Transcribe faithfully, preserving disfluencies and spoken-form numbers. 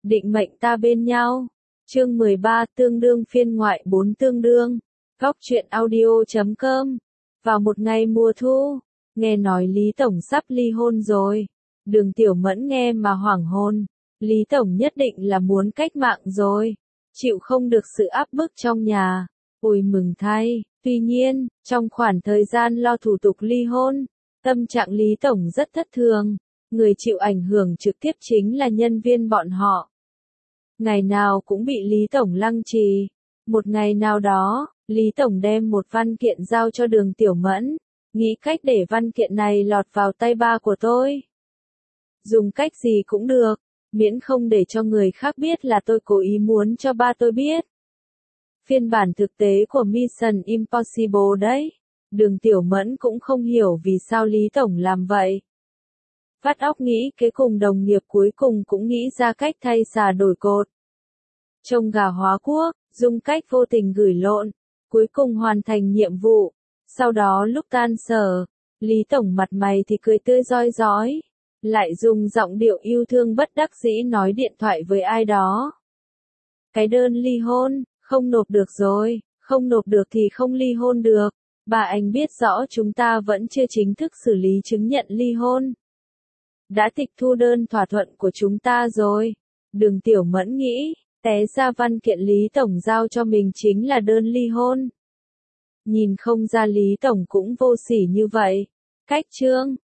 định mệnh ta bên nhau. Chương mười ba tương đương phiên ngoại bốn tương đương. Góc truyện audio chấm com. Vào một ngày mùa thu, nghe nói Lý Tổng sắp ly hôn rồi. Đường Tiểu Mẫn nghe mà hoảng hồn. Lý Tổng nhất định là muốn cách mạng rồi. Chịu không được sự áp bức trong nhà. Ôi mừng thay. Tuy nhiên, trong khoảng thời gian lo thủ tục ly hôn, tâm trạng Lý Tổng rất thất thường. Người chịu ảnh hưởng trực tiếp chính là nhân viên bọn họ. Ngày nào cũng bị Lý Tổng lăng trì. Một ngày nào đó, Lý Tổng đem một văn kiện giao cho Đường Tiểu Mẫn. Nghĩ cách để văn kiện này lọt vào tay ba của tôi. Dùng cách gì cũng được, miễn không để cho người khác biết là tôi cố ý muốn cho ba tôi biết. Phiên bản thực tế của Mission Impossible đấy. Đường Tiểu Mẫn cũng không hiểu vì sao Lý Tổng làm vậy. Vắt óc nghĩ kế cùng đồng nghiệp cuối cùng cũng nghĩ ra cách thay xà đổi cột. Trông gà hóa quốc, dùng cách vô tình gửi lộn, cuối cùng hoàn thành nhiệm vụ. Sau đó lúc tan sở, Lý Tổng mặt mày thì cười tươi rói rói, lại dùng giọng điệu yêu thương bất đắc dĩ nói điện thoại với ai đó. Cái đơn ly hôn, không nộp được rồi, không nộp được thì không ly hôn được. Bà anh biết rõ chúng ta vẫn chưa chính thức xử lý chứng nhận ly hôn. Đã tịch thu đơn thỏa thuận của chúng ta rồi. Đường Tiểu Mẫn nghĩ, té ra văn kiện Lý Tổng giao cho mình chính là đơn ly hôn. Nhìn không ra Lý Tổng cũng vô sỉ như vậy. Cách chương,